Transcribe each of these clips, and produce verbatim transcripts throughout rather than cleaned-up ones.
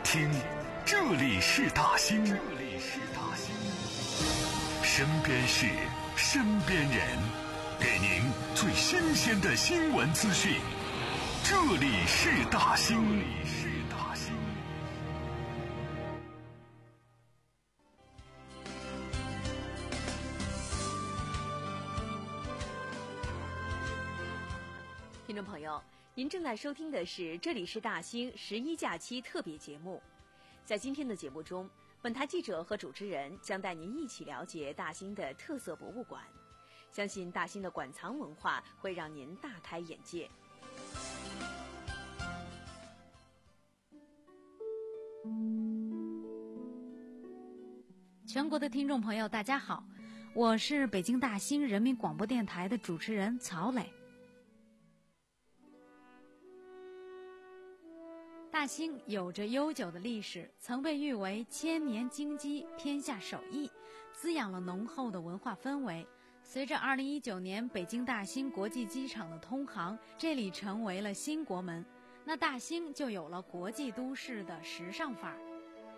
听，这里是大兴，这里是大兴，身边事，身边人，给您最新鲜的新闻资讯。这里是大兴，这里是大兴。 听众朋友，您正在收听的是这里是大兴十一假期特别节目。在今天的节目中，本台记者和主持人将带您一起了解大兴的特色博物馆。相信大兴的馆藏文化会让您大开眼界。 全国的听众朋友大家好，我是北京大兴人民广播电台的主持人曹磊。大兴有着悠久的历史，曾被誉为千年京畿、天下首义，滋养了浓厚的文化氛围。随着二零一九年北京大兴国际机场的通航，这里成为了新国门，那大兴就有了国际都市的时尚范儿。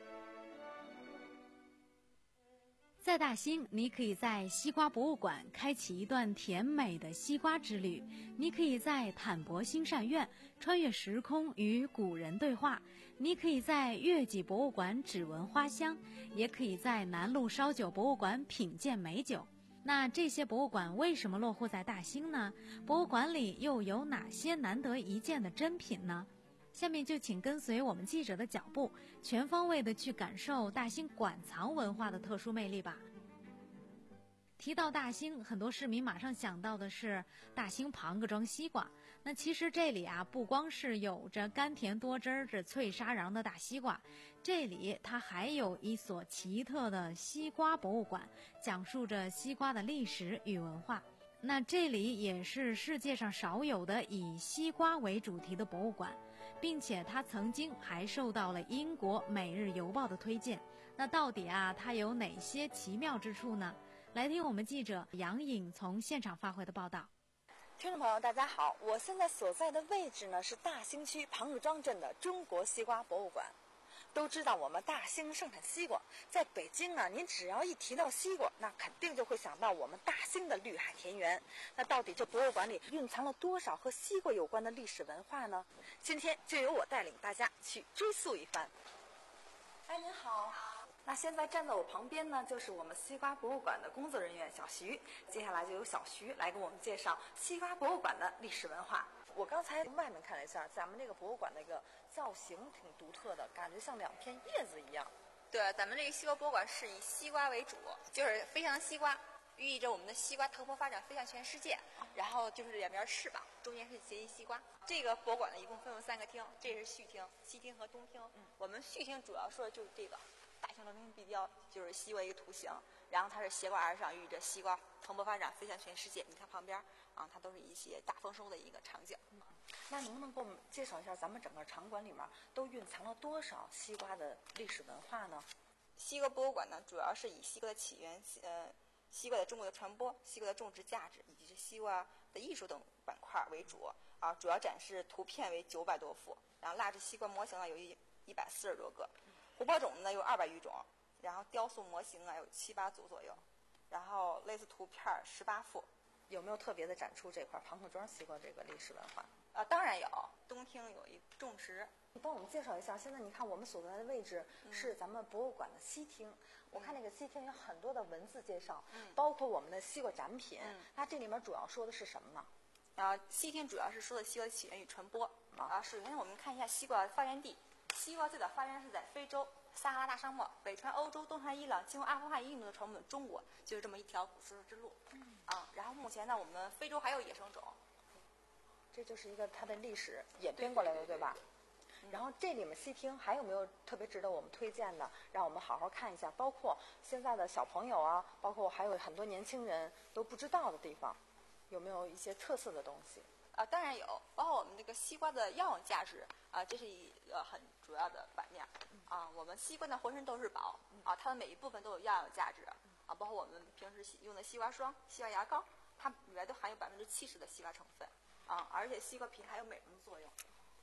在大兴，你可以在西瓜博物馆开启一段甜美的西瓜之旅，你可以在坦博兴善院穿越时空与古人对话，你可以在月季博物馆只闻花香，也可以在南路烧酒博物馆品鉴美酒。那这些博物馆为什么落户在大兴呢？博物馆里又有哪些难得一见的珍品呢？下面就请跟随我们记者的脚步，全方位的去感受大兴馆藏文化的特殊魅力吧。提到大兴，很多市民马上想到的是大兴庞各庄西瓜。那其实这里啊，不光是有着甘甜多汁着脆沙瓤的大西瓜，这里它还有一所奇特的西瓜博物馆，讲述着西瓜的历史与文化。那这里也是世界上少有的以西瓜为主题的博物馆，并且它曾经还受到了英国《每日邮报》的推荐。那到底啊，它有哪些奇妙之处呢？来听我们记者杨颖从现场发回的报道。 听众朋友大家好，我现在所在的位置呢是大兴区庞各庄镇的中国西瓜博物馆。都知道我们大兴盛产西瓜，在北京啊，您只要一提到西瓜，那肯定就会想到我们大兴的绿海田园。那到底这博物馆里蕴藏了多少和西瓜有关的历史文化呢？今天就由我带领大家去追溯一番。哎，您好。那现在站在我旁边呢，就是我们西瓜博物馆的工作人员小徐。接下来就由小徐来给我们介绍西瓜博物馆的历史文化。我刚才外面看了一下，咱们这个博物馆那个造型挺独特的，感觉像两片叶子一样。 对，咱们这个西瓜博物馆是以西瓜为主，就是飞翔西瓜，寓意着我们的西瓜蓬勃发展，飞向全世界。然后就是两边翅膀，中间是结一西瓜。这个博物馆呢，一共分为三个厅，这是序厅、西厅和东厅。嗯，我们序厅主要说的就是这个大兴流平地标，就是西瓜一个图形，然后它是斜挂而上，寓意着西瓜蓬勃发展，飞向全世界。你看旁边啊，它都是一些大丰收的一个场景。 嗯，那能不能给我们介绍一下咱们整个场馆里面都蕴藏了多少西瓜的历史文化呢？ 西瓜博物馆呢，主要是以西瓜的起源，呃，西瓜在中国的传播、西瓜的种植价值以及是西瓜的艺术等板块为主啊，主要展示图片为九百多幅，然后蜡制西瓜模型呢有一一百四十多个。琥珀种子呢有二百余种，然后雕塑模型啊有七八组左右，然后类似图片十八幅。 有没有特别的展出这块庞各庄西瓜这个历史文化？ 啊，当然有。东厅有一种植， 你帮我们介绍一下。现在你看我们所在的位置是咱们博物馆的西厅，嗯、我看那个西厅有很多的文字介绍，嗯、包括我们的西瓜展品。嗯、那这里面主要说的是什么呢？ 啊，西厅主要是说的西瓜的起源与传播。啊，首先我们看一下西瓜的发源地。西瓜最早发源是在非洲撒哈拉大沙漠，北传欧洲，东传伊朗，经过阿富汗、印度的传我们中国，就是这么一条古丝绸之路。嗯啊，然后目前呢，我们非洲还有野生种， 这就是一个它的历史演变过来的， 对, 对, 对, 对吧？嗯、然后这里面西厅还有没有特别值得我们推荐的，让我们好好看一下？包括现在的小朋友啊，包括还有很多年轻人都不知道的地方，有没有一些特色的东西？ 啊，当然有，包括我们这个西瓜的药用价值啊，这是一个很主要的版面啊。我们西瓜呢浑身都是宝啊，它的每一部分都有药用价值啊，包括我们平时用的西瓜霜、西瓜牙膏，它里面都含有百分之七十的西瓜成分啊，而且西瓜皮还有美容的作用。嗯，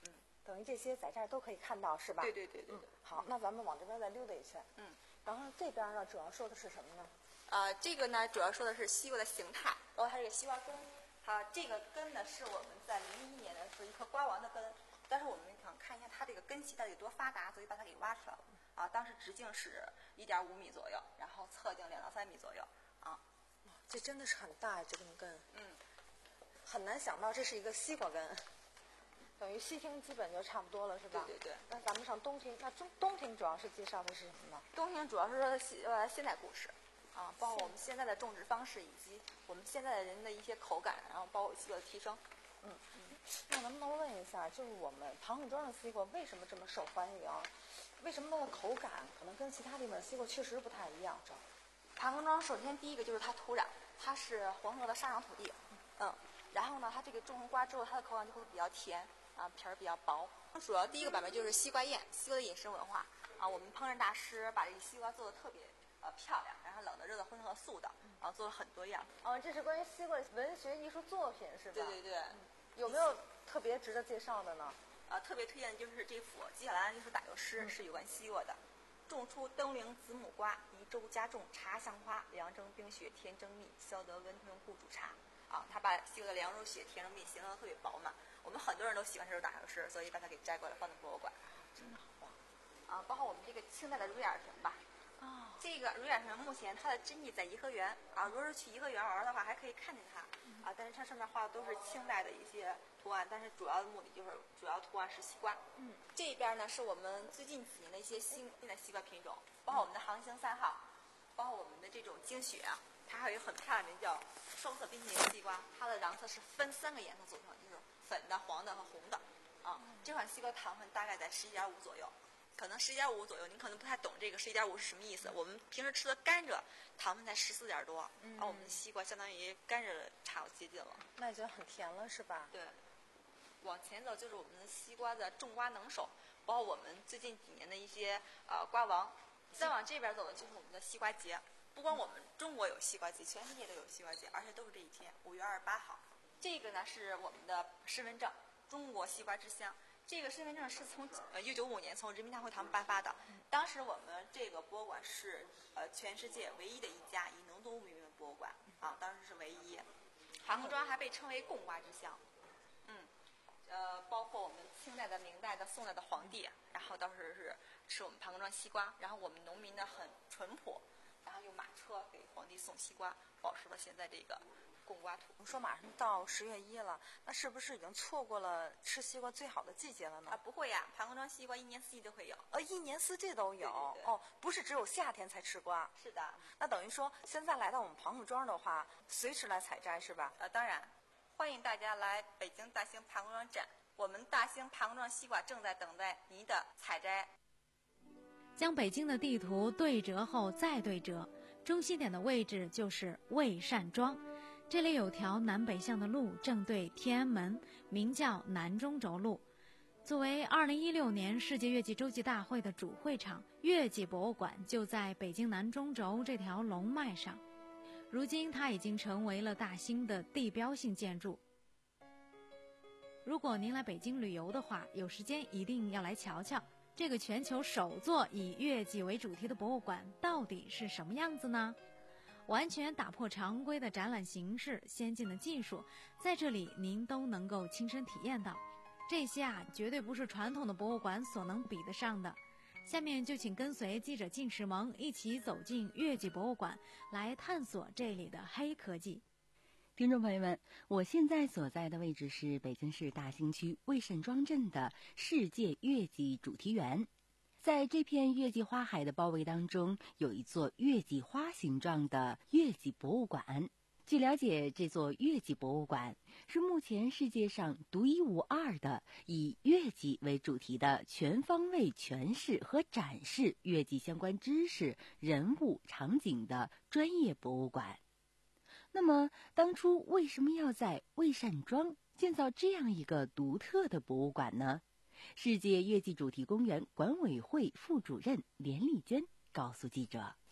等于这些在这儿都可以看到，是吧？ 对对对对对。 嗯、好，那咱们往这边再溜达一圈。 嗯。 然后这边呢，主要说的是什么呢？ 呃，这个呢，主要说的是西瓜的形态，包括它这个西瓜根。好，这个根呢是我们在零一年的是一颗瓜王的根，但是我们想看一下它这个根系到底有多发达，所以把它给挖出来了。啊，当时直径是一点五米左右，然后侧径两到三米左右。啊， 这真的是很大这根根。 嗯。 很难想到这是一个西瓜根，等于西厅基本就差不多了，是吧？ 对对对。 那咱们上东厅，那中东厅主要是介绍的是什么呢？ 东厅主要是说现呃现代故事。啊，包括我们现在的种植方式，以及我们现在的人的一些口感，然后包括西瓜的提升。 嗯嗯。那能不能问一下，就是我们庞各庄的西瓜为什么这么受欢迎？为什么它的口感可能跟其他地方的西瓜确实不太一样？这庞各庄首先第一个就是它土壤，它是黄河的沙壤土地，嗯，然后呢，它这个种成瓜之后，它的口感就会比较甜，啊，皮儿比较薄。主要第一个版本就是西瓜宴，西瓜的饮食文化啊，我们烹饪大师把这个西瓜做的特别。呃，漂亮，然后冷的、热的、荤和素的，然后做了很多样。 哦，这是关于西瓜文学艺术作品是吧？ 对对对。嗯、 有没有特别值得介绍的呢？ 呃，特别推荐的就是这幅接下来就是打油诗，嗯、是有关西瓜的。种出登陵子母瓜，宜州加种茶香花，凉蒸冰雪甜蒸蜜，消得温吞故煮茶。啊，他把西瓜的凉如雪、甜如蜜形容的特别饱满。我们很多人都喜欢这首打油诗，所以把它给摘过来放在博物馆。 真的好棒。 啊，包括我们这个清代的乳眼瓶吧。 哦， 这个乳眼瓶目前它的真迹在颐和园啊，如果是去颐和园玩的话，还可以看见它啊。但是它上面画的都是清代的一些图案，但是主要的目的就是主要图案是西瓜。 嗯， 这边呢是我们最近几年的一些新的西瓜品种，包括我们的航行三号，包括我们的这种精雪啊，它还有一个很漂亮的叫双色冰淇淋西瓜，它的瓤侧是分三个颜色组成，就是粉的、黄的和红的啊。这款西瓜糖分大概在十一点五左右。可能十一点五左右，您可能不太懂这个十一点五是什么意思。我们平时吃的甘蔗，糖分才十四点多， 嗯， 而我们的西瓜相当于甘蔗差不接近了。 那已经很甜了，是吧？ 对。往前走就是我们的西瓜的种瓜能手，包括我们最近几年的一些呃瓜王。再往这边走的就是我们的西瓜节，不光我们中国有西瓜节，全世界都有西瓜节，而且都是这一天，五月二十八号。这个呢是我们的身份证，中国西瓜之乡。这个身份证是从呃一九九五年从人民大会堂颁发的，当时我们这个博物馆是呃全世界唯一的一家以农作物命名的博物馆啊，当时是唯一。庞各庄还被称为贡瓜之乡，嗯，呃，包括我们清代的、明代的、宋代的皇帝，然后当时是吃我们庞各庄西瓜，然后我们农民呢很淳朴，然后用马车给皇帝送西瓜，保持了现在这个。贡瓜图。 我们说马上到十月一了，那是不是已经错过了吃西瓜最好的季节了呢？ 啊，不会呀，庞各庄西瓜一年四季都会有。 呃，一年四季都有。 对对对。 哦，不是只有夏天才吃瓜。 是的。 那等于说，现在来到我们庞各庄的话，随时来采摘是吧？ 呃，当然，欢迎大家来北京大兴庞各庄站，我们大兴庞各庄西瓜正在等待您的采摘。 将北京的地图对折后再对折，中心点的位置就是魏善庄。这里有条南北向的路，正对天安门，名叫南中轴路。作为二零一六年世界月季洲际大会的主会场，月季博物馆就在北京南中轴这条龙脉上。如今它已经成为了大兴的地标性建筑。如果您来北京旅游的话，有时间一定要来瞧瞧，这个全球首座以月季为主题的博物馆到底是什么样子呢？完全打破常规的展览形式，先进的技术，在这里您都能够亲身体验到。这些啊，绝对不是传统的博物馆所能比得上的。下面就请跟随记者进史萌一起走进月季博物馆，来探索这里的黑科技。 听众朋友们，我现在所在的位置是北京市大兴区魏善庄镇的世界月季主题园。在这片月季花海的包围当中，有一座月季花形状的月季博物馆。据了解，这座月季博物馆是目前世界上独一无二的以月季为主题的全方位诠释和展示月季相关知识、人物、场景的专业博物馆。那么，当初为什么要在魏善庄建造这样一个独特的博物馆呢？世界月季主题公园管委会副主任连丽娟告诉记者：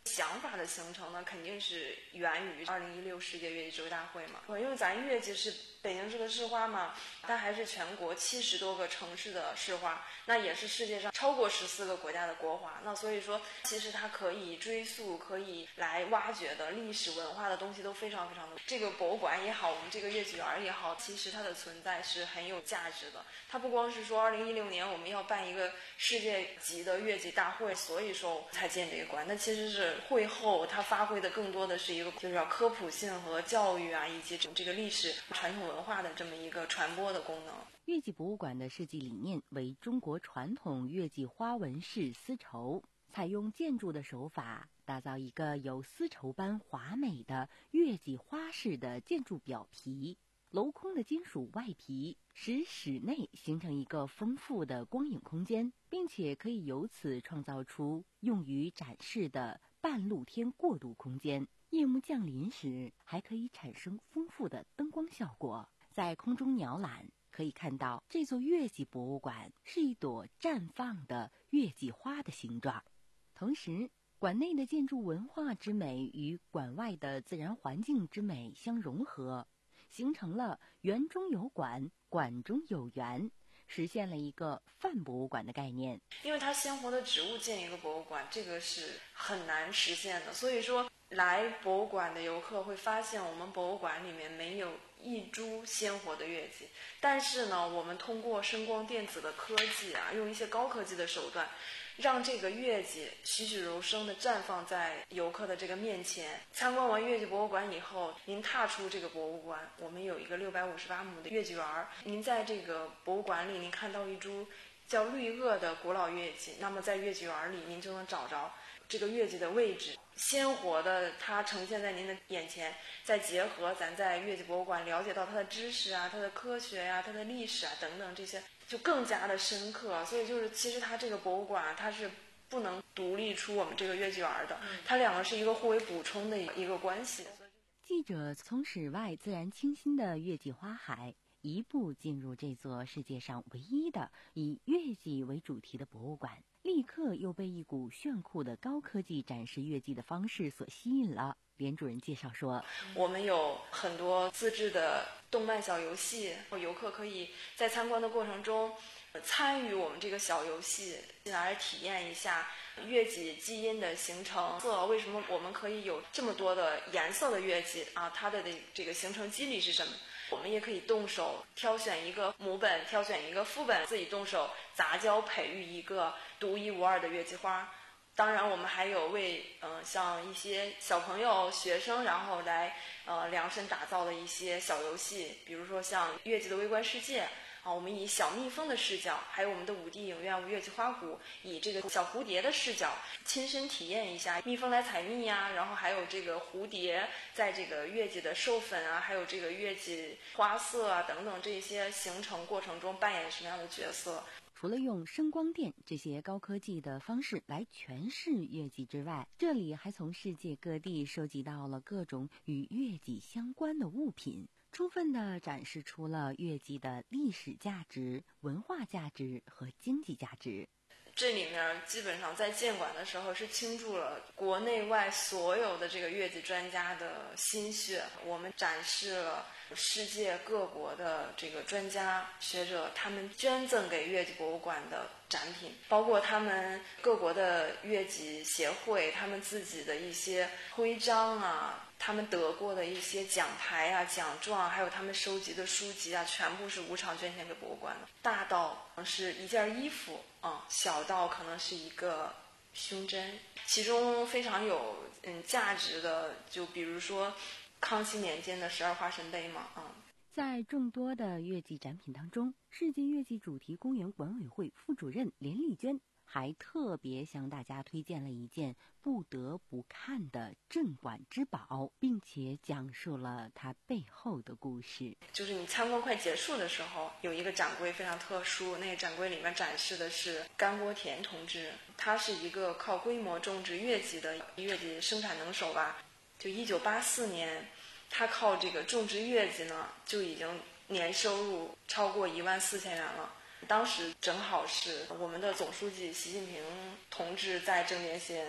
想法的形成呢，肯定是源于二零一六世界乐器周大会嘛。因为咱乐器是北京市的市花嘛，它还是全国七十多个城市的市花，那也是世界上超过十四个国家的国花。那所以说，其实它可以追溯、可以来挖掘的历史文化的东西都非常非常多。这个博物馆也好，我们这个乐器园也好，其实它的存在是很有价值的。它不光是说二零一六年我们要办一个世界级的乐器大会，所以说才建这个馆。那其实是会后它发挥的更多的是一个就是要科普性和教育啊，以及这个历史传统文化的这么一个传播的功能。 乐器博物馆的设计理念为中国传统乐器花纹式丝绸，采用建筑的手法，打造一个有丝绸般华美的乐器花式的建筑表皮。镂空的金属外皮使室内形成一个丰富的光影空间，并且可以由此创造出用于展示的半露天过渡空间。夜幕降临时，还可以产生丰富的灯光效果。在空中鸟览，可以看到这座乐器博物馆是一朵绽放的乐器花的形状。同时，馆内的建筑文化之美与馆外的自然环境之美相融合，形成了园中有馆，馆中有园，实现了一个泛博物馆的概念。 因为它鲜活的植物建一个博物馆，这个是很难实现的。所以说，来博物馆的游客会发现，我们博物馆里面没有一株鲜活的乐器，但是呢，我们通过声光电子的科技啊，用一些高科技的手段，让这个乐器栩栩如生地绽放在游客的这个面前。参观完乐器博物馆以后，您踏出这个博物馆，我们有一个六百五十八亩的乐器园儿。您在这个博物馆里，您看到一株叫绿萼的古老乐器，那么在乐器园里，您就能找着这个乐器的位置，鲜活的它呈现在您的眼前。再结合咱在乐器博物馆了解到它的知识啊、它的科学呀、啊、它的历史啊等等，这些就更加的深刻。所以就是其实它这个博物馆它是不能独立出我们这个乐器园的，它两个是一个互为补充的一个关系。 记者从室外自然清新的乐器花海一步进入这座世界上唯一的以乐器为主题的博物馆，立刻又被一股炫酷的高科技展示乐器的方式所吸引了。连主任介绍说， 我们有很多自制的动漫小游戏，游客可以在参观的过程中参与我们这个小游戏，进而体验一下乐器基因的形成。为什么我们可以有这么多的颜色的乐器啊？它的这个形成机理是什么？我们也可以动手挑选一个母本，挑选一个副本，自己动手杂交培育一个独一无二的乐器花。当然我们还有为呃像一些小朋友学生然后来呃量身打造的一些小游戏，比如说像乐器的微观世界啊，我们以小蜜蜂的视角，还有我们的五 D 影院乐器花鼓以这个小蝴蝶的视角亲身体验一下蜜蜂来采蜜呀、啊，然后还有这个蝴蝶在这个乐器的授粉啊，还有这个乐器花色啊等等这些形成过程中扮演什么样的角色。 除了用声光电这些高科技的方式来诠释乐器之外，这里还从世界各地收集到了各种与乐器相关的物品，充分地展示出了乐器的历史价值、文化价值和经济价值。 这里面基本上在建馆的时候是倾注了国内外所有的这个乐器专家的心血，我们展示了世界各国的这个专家学者他们捐赠给乐器博物馆的展品，包括他们各国的乐器协会他们自己的一些徽章啊，他们得过的一些奖牌啊、奖状，还有他们收集的书籍啊，全部是无偿捐献给博物馆的。大到是一件衣服啊、嗯，小到可能是一个胸针。其中非常有嗯价值的，就比如说康熙年间的十二花神杯嘛，嗯。 在众多的乐器展品当中，世界乐器主题公园管委会副主任连丽娟还特别向大家推荐了一件不得不看的镇馆之宝，并且讲述了它背后的故事。 就是你参观快结束的时候，有一个展柜非常特殊，那个展柜里面展示的是甘国田同志，他是一个靠规模种植乐器的乐器生产能手吧。就一九八四年，他靠这个种植乐器呢，就已经年收入超过一万四千元了。当时正好是我们的总书记习近平同志在正年县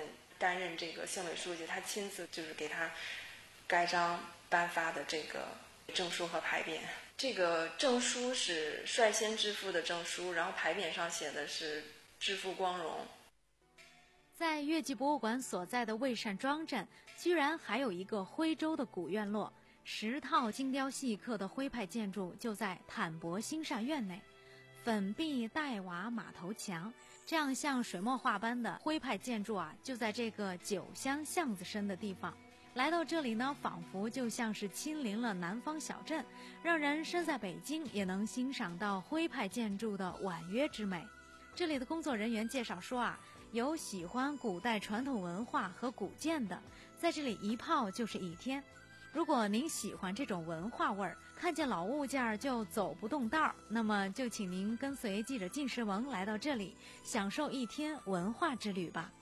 担任这个县委书记，他亲自就是给他盖章颁发的这个证书和牌匾。这个证书是率先致富的证书，然后牌匾上写的是致富光荣。 在越剧博物馆所在的魏善庄镇，居然还有一个徽州的古院落，十套精雕细刻的徽派建筑就在坦博兴善院内。粉壁黛瓦马头墙，这样像水墨画般的徽派建筑啊，就在这个九乡巷子深的地方。来到这里呢，仿佛就像是亲临了南方小镇，让人身在北京也能欣赏到徽派建筑的婉约之美。这里的工作人员介绍说啊，有喜欢古代传统文化和古建的，在这里一泡就是一天。如果您喜欢这种文化味儿，看见老物件就走不动道儿，那么就请您跟随记者靳时萌来到这里，享受一天文化之旅吧。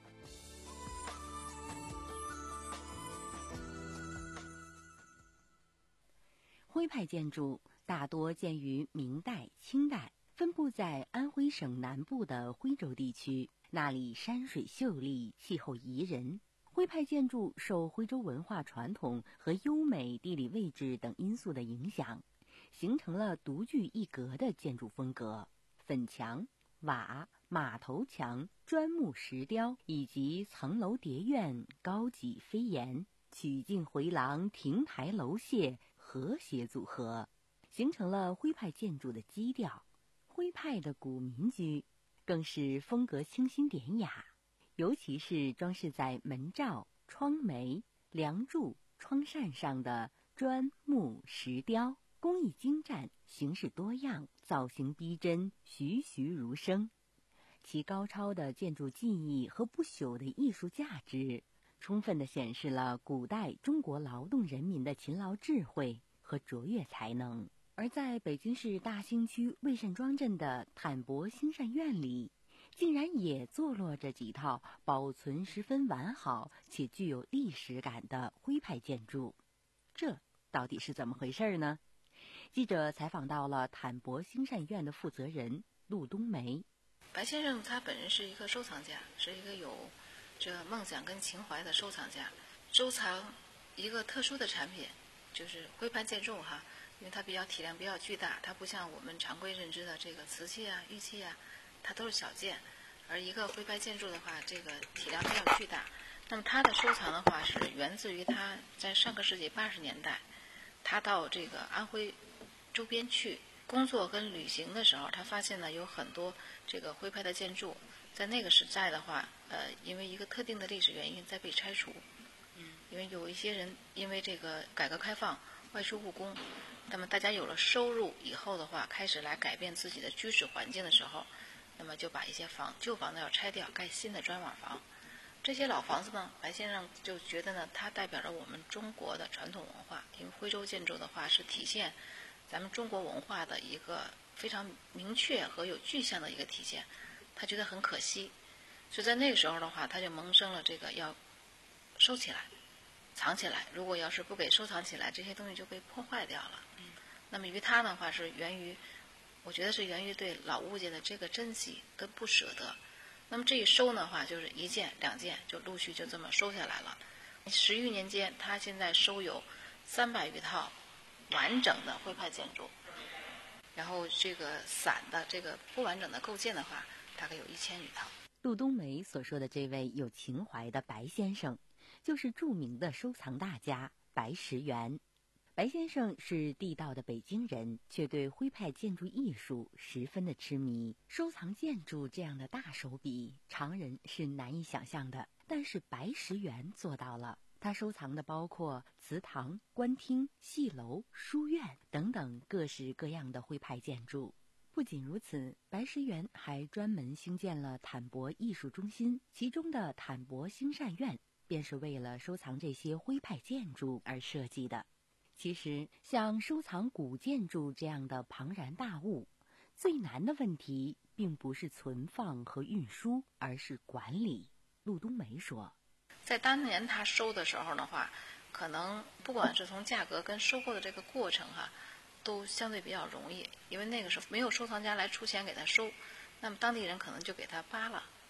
徽派建筑大多建于明代、清代，分布在安徽省南部的徽州地区，那里山水秀丽，气候宜人。徽派建筑受徽州文化传统和优美地理位置等因素的影响，形成了独具一格的建筑风格。粉墙、瓦、马头墙、砖木石雕以及层楼叠院、高脊飞檐、曲径回廊、亭台楼榭和谐组合，形成了徽派建筑的基调。徽派的古民居更是风格清新典雅，尤其是装饰在门罩、窗楣、梁柱、窗扇上的砖木石雕，工艺精湛，形式多样，造型逼真，栩栩如生。其高超的建筑技艺和不朽的艺术价值，充分地显示了古代中国劳动人民的勤劳智慧和卓越才能。而在北京市大兴区魏善庄镇的坦博兴善院里，竟然也坐落着几套保存十分完好且具有历史感的徽派建筑，这到底是怎么回事呢？记者采访到了坦博兴善院的负责人陆冬梅。 白先生他本人是一个收藏家，是一个有这梦想跟情怀的收藏家，收藏一个特殊的产品，就是徽派建筑哈，因为它比较体量比较巨大，它不像我们常规认知的这个瓷器啊、玉器啊，它都是小件，而一个徽派建筑的话，这个体量比较巨大。那么他的收藏的话，是源自于他在上个世纪八十年代，他到这个安徽周边去工作跟旅行的时候，他发现呢有很多这个徽派的建筑，在那个时代的话，呃，因为一个特定的历史原因在被拆除。嗯，因为有一些人因为这个改革开放外出务工，那么大家有了收入以后的话，开始来改变自己的居室环境的时候，那么就把一些房旧房子要拆掉，盖新的砖瓦房。这些老房子呢，白先生就觉得呢，它代表着我们中国的传统文化，因为徽州建筑的话是体现咱们中国文化的一个非常明确和有具象的一个体现，他觉得很可惜，所以在那个时候的话，他就萌生了这个要收起来、藏起来。如果要是不给收藏起来，这些东西就被破坏掉了。嗯，那么于他的话是源于，我觉得是源于对老物件的这个珍惜跟不舍得。那么这一收的话，就是一件两件就陆续就这么收下来了。十余年间，他现在收有三百余套完整的徽派建筑，然后这个散的这个不完整的构件的话，大概有一千余套。 陆冬梅所说的这位有情怀的白先生，就是著名的收藏大家白石元。白先生是地道的北京人，却对徽派建筑艺术十分的痴迷。收藏建筑这样的大手笔，常人是难以想象的，但是白石元做到了。他收藏的包括祠堂、官厅、戏楼、书院等等各式各样的徽派建筑。不仅如此，白石元还专门兴建了坦博艺术中心，其中的坦博兴善院便是为了收藏这些徽派建筑而设计的。其实，像收藏古建筑这样的庞然大物，最难的问题并不是存放和运输，而是管理。陆冬梅说， 在当年他收的时候的话，可能不管是从价格跟收购的这个过程哈、啊，都相对比较容易，因为那个时候没有收藏家来出钱给他收，那么当地人可能就给他扒了，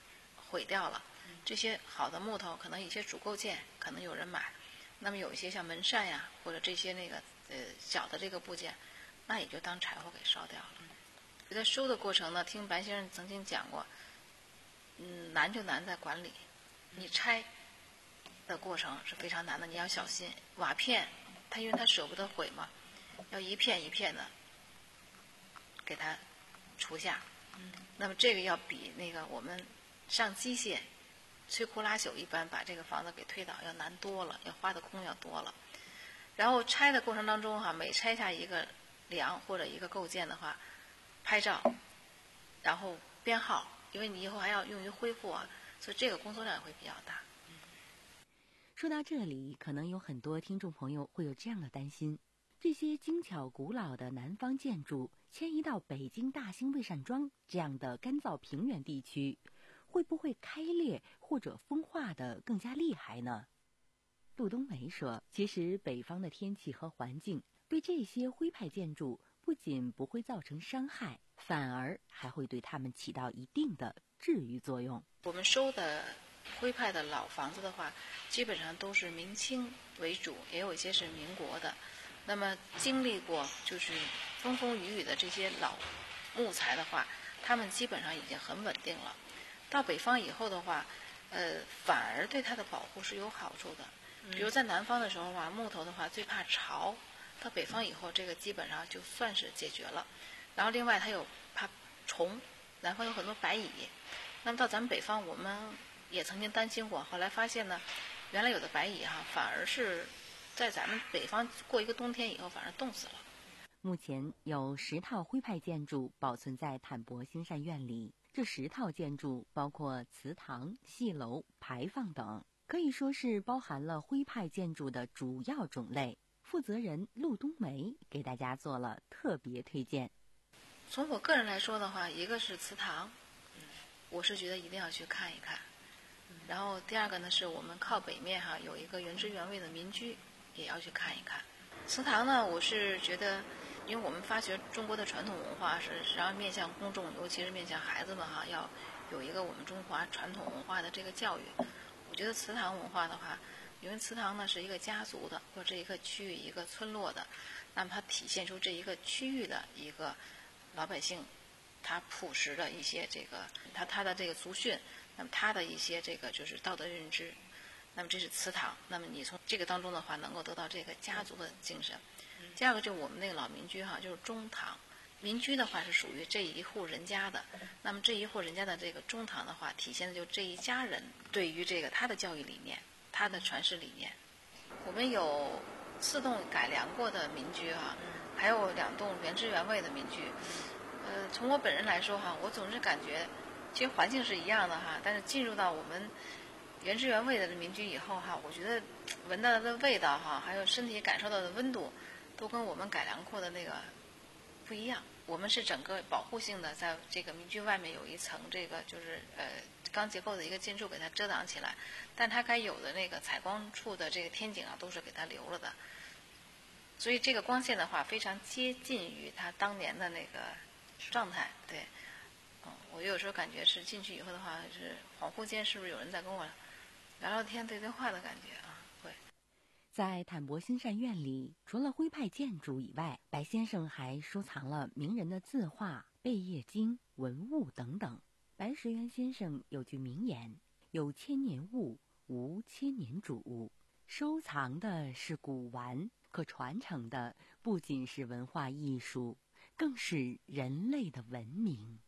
毁掉了。这些好的木头，可能一些主构件可能有人买，那么有一些像门扇呀，或者这些那个呃小的这个部件，那也就当柴火给烧掉了。在收的过程呢，听白先生曾经讲过，嗯，难就难在管理。你拆的过程是非常难的，你要小心。瓦片，它因为它舍不得毁嘛，要一片一片的给它除下。那么这个要比那个我们上机械摧枯拉朽一般把这个房子给推倒要难多了，要花的工要多了。然后拆的过程当中哈，每拆下一个梁或者一个构件的话，拍照，然后编号，因为你以后还要用于恢复啊，所以这个工作量会比较大。 说到这里，可能有很多听众朋友会有这样的担心：这些精巧古老的南方建筑迁移到北京大兴魏善庄这样的干燥平原地区，会不会开裂或者风化的更加厉害呢？陆冬梅说，其实北方的天气和环境对这些徽派建筑不仅不会造成伤害，反而还会对它们起到一定的治愈作用。 我们收的徽派的老房子的话，基本上都是明清为主，也有一些是民国的。那么经历过就是风风雨雨的这些老木材的话，它们基本上已经很稳定了。到北方以后的话，呃，反而对它的保护是有好处的。比如在南方的时候啊，木头的话最怕潮，到北方以后这个基本上就算是解决了。然后另外它有怕虫，南方有很多白蚁，那么到咱们北方我们也曾经担心过，后来发现呢，原来有的白蚁哈、啊、反而是在咱们北方过一个冬天以后反而冻死了。 目前有十套徽派建筑保存在坦博兴善院里，这十套建筑包括祠堂、戏楼、牌坊等，可以说是包含了徽派建筑的主要种类。负责人陆冬梅给大家做了特别推荐。 从我个人来说的话，一个是祠堂，我是觉得一定要去看一看。然后第二个呢，是我们靠北面哈有一个原汁原味的民居，也要去看一看。祠堂呢，我是觉得，因为我们发掘中国的传统文化是实际上面向公众，尤其是面向孩子们哈，要有一个我们中华传统文化的这个教育。我觉得祠堂文化的话，因为祠堂呢是一个家族的或者一个区域一个村落的，那么它体现出这一个区域的一个老百姓他朴实的一些这个他他的这个族训，那么他的一些这个就是道德认知，那么这是祠堂，那么你从这个当中的话能够得到这个家族的精神。第二个就是我们那个老民居哈，就是中堂。民居的话是属于这一户人家的，那么这一户人家的这个中堂的话，体现的就这一家人对于这个他的教育理念，他的传世理念。我们有四栋改良过的民居哈，还有两栋原汁原味的民居。呃，从我本人来说哈，我总是感觉，其实环境是一样的哈，但是进入到我们原汁原味的民居以后哈，我觉得闻到的味道哈，还有身体感受到的温度，都跟我们改良过的那个不一样。我们是整个保护性的，在这个民居外面有一层这个就是呃钢结构的一个建筑给它遮挡起来，但它该有的那个采光处的这个天井啊，都是给它留了的。所以这个光线的话，非常接近于它当年的那个状态。对，嗯，我有时候感觉是进去以后的话，是恍惚间是不是有人在跟我聊聊天、对对话的感觉啊？会。 在坦博兴善院里，除了徽派建筑以外，白先生还收藏了名人的字画、贝叶经、文物等等。白石原先生有句名言：有千年物，无千年主。收藏的是古玩，可传承的不仅是文化艺术，更是人类的文明。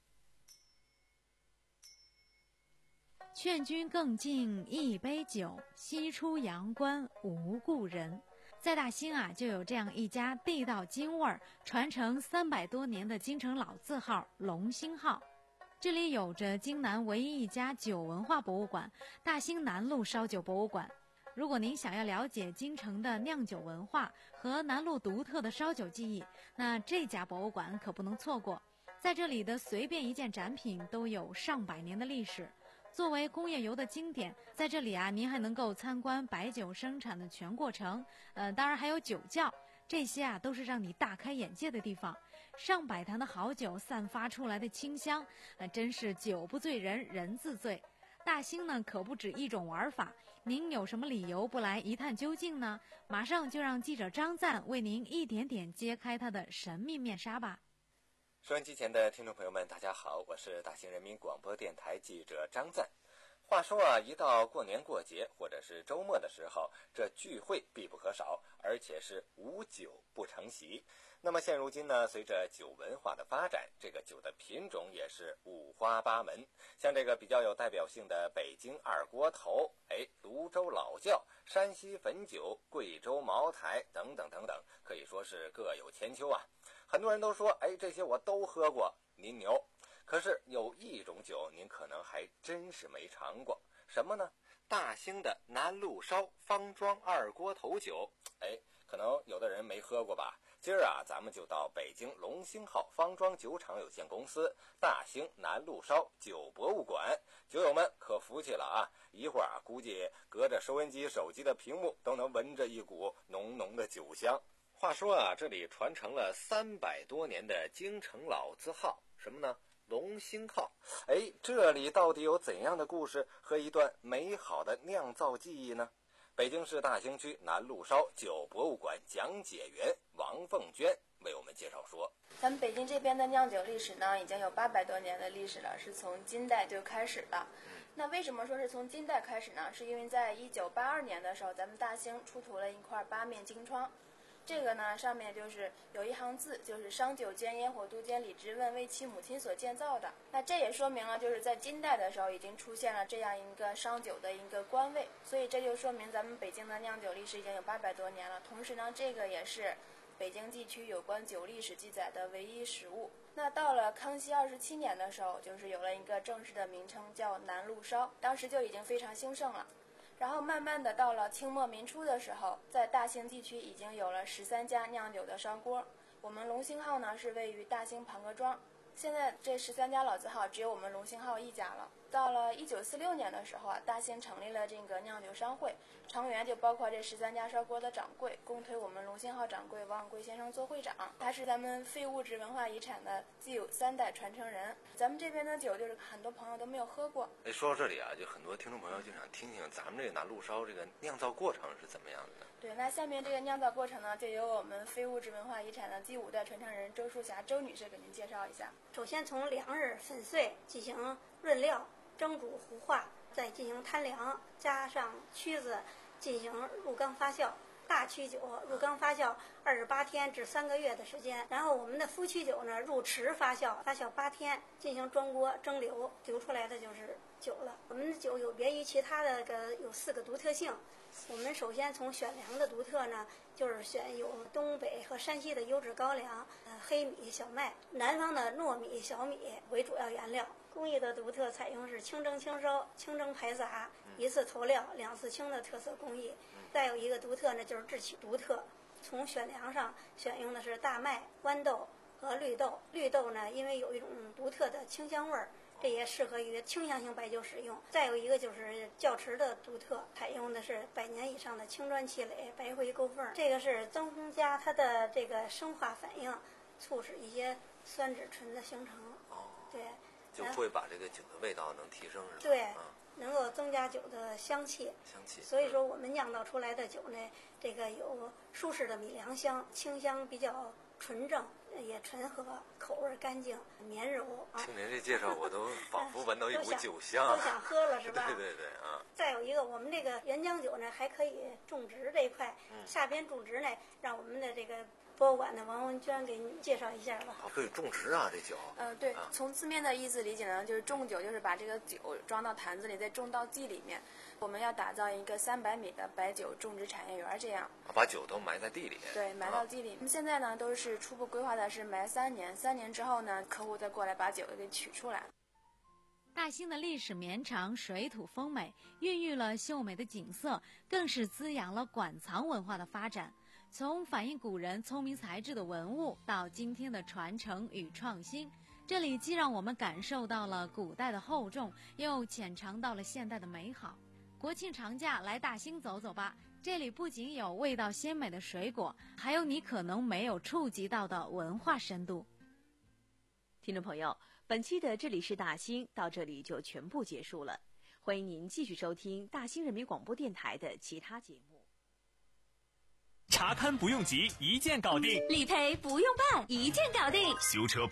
劝君更尽一杯酒，西出阳关无故人。在大兴啊，就有这样一家地道京味儿、传承三百多年的京城老字号龙兴号。这里有着京南唯一一家酒文化博物馆——大兴南路烧酒博物馆。如果您想要了解京城的酿酒文化和南路独特的烧酒技艺，那这家博物馆可不能错过。在这里的随便一件展品都有上百年的历史。作为工业油的经典，在这里啊，您还能够参观白酒生产的全过程，呃，当然还有酒窖，这些啊都是让你大开眼界的地方。上百坛的好酒散发出来的清香，呃，真是酒不醉人人自醉。 大兴呢可不止一种玩法，您有什么理由不来一探究竟呢？马上就让记者张赞为您一点点揭开它的神秘面纱吧。 收音机前的听众朋友们，大家好，我是大兴人民广播电台记者张赞。话说啊，一到过年过节或者是周末的时候，这聚会必不可少，而且是无酒不成席。那么现如今呢，随着酒文化的发展，这个酒的品种也是五花八门。像这个比较有代表性的北京二锅头，哎，泸州老窖、山西汾酒、贵州茅台等等等等，可以说是各有千秋啊。很多人都说，哎，这些我都喝过，您牛。可是有一种酒您可能还真是没尝过，什么呢？大兴的南路烧方庄二锅头酒。哎，可能有的人没喝过吧。今儿啊，咱们就到北京龙兴号方庄酒厂有限公司大兴南路烧酒博物馆，酒友们可服气了啊！一会儿啊，估计隔着收音机手机的屏幕都能闻着一股浓浓的酒香。话说啊，这里传承了三百多年的京城老字号，什么呢？龙兴号。哎，这里到底有怎样的故事和一段美好的酿造记忆呢？北京市大兴区南路烧酒博物馆讲解员王凤娟为我们介绍说， 咱们北京这边的酿酒历史呢，已经有八百多年的历史了，是从金代就开始了。那为什么说是从金代开始呢？是因为在一九八二年的时候，咱们大兴出土了一块八面金窗。这个呢，上面就是有一行字，就是商九监烟火都监李之问为其母亲所建造的。那这也说明了，就是在金代的时候已经出现了这样一个商酒的一个官位，所以这就说明咱们北京的酿酒历史已经有八百多年了。同时呢，这个也是北京地区有关酒历史记载的唯一实物。那到了康熙二十七年的时候，就是有了一个正式的名称叫南路烧，当时就已经非常兴盛了。然后慢慢的到了清末民初的时候，在大兴地区已经有了十三家酿酒的烧锅。我们龙兴号呢是位于大兴庞各庄，现在这十三家老字号只有我们龙兴号一家了。到了一九四六年的时候啊，大兴成立了这个酿酒商会，成员就包括这十三家烧锅的掌柜，共推我们龙兴号掌柜王永贵先生做会长。他是咱们非物质文化遗产的既有三代传承人。咱们这边的酒就是很多朋友都没有喝过。 哎，说到这里啊，就很多听众朋友就想听听咱们这个南路烧这个酿造过程是怎么样的。 对，那下面这个酿造过程呢，就由我们非物质文化遗产的第五代传承人周淑霞周女士给您介绍一下。 首先从粮食粉碎进行润料、蒸煮、糊化，再进行摊凉，加上曲子进行入缸发酵。大曲酒入缸发酵二十八天至三个月的时间，然后我们的夫曲酒呢入池发酵，发酵八天，进行装锅蒸馏，流出来的就是酒了。我们的酒有别于其他的个有四个独特性。我们首先从选粮的独特呢，就是选有东北和山西的优质高粱，呃，黑米、小麦，南方的糯米、小米为主要原料。工艺的独特采用是清蒸清烧、清蒸排杂，一次投料两次清的特色工艺。再有一个独特呢，就是制曲独特。从选粮上选用的是大麦、豌豆和绿豆。绿豆呢，因为有一种独特的清香味儿，这也适合于清香型白酒使用。再有一个就是窖池的独特，采用的是百年以上的青砖砌垒、白灰勾缝，这个是增加它的这个生化反应，促使一些酸酯醇的形成。 哦， 对， 就会把这个酒的味道能提升，是吧？ 对。 嗯， 能够增加酒的香气， 香气。 所以说我们酿造出来的酒呢，这个有舒适的米粮香，清香比较纯正，也醇和，口味干净，绵柔啊。 听您这介绍，我都仿佛闻到一股酒香， 都想喝了，是吧？ 对对对啊。 再有一个，我们这个原浆酒呢，还可以种植这一块， 嗯、 下边种植呢，让我们的这个博物馆的王文娟给您介绍一下吧。 可以种植啊，这酒。 呃，对，啊、从字面的意思理解呢，就是种酒，就是把这个酒装到坛子里，再种到地里面。我们要打造一个三百米的白酒种植产业园，这样。 把酒都埋在地里。 对，埋到地里。啊、现在呢，都是初步规划的是埋三年，三年之后呢，客户再过来把酒给取出来。 大兴的历史绵长，水土丰美，孕育了秀美的景色，更是滋养了馆藏文化的发展。从反映古人聪明才智的文物，到今天的传承与创新，这里既让我们感受到了古代的厚重，又浅尝到了现代的美好。国庆长假来大兴走走吧，这里不仅有味道鲜美的水果，还有你可能没有触及到的文化深度。 听众朋友，本期的这里是大兴到这里就全部结束了。 欢迎您继续收听大兴人民广播电台的其他节目。 查勘不用急，一键搞定； 理赔不用办，一键搞定； 修车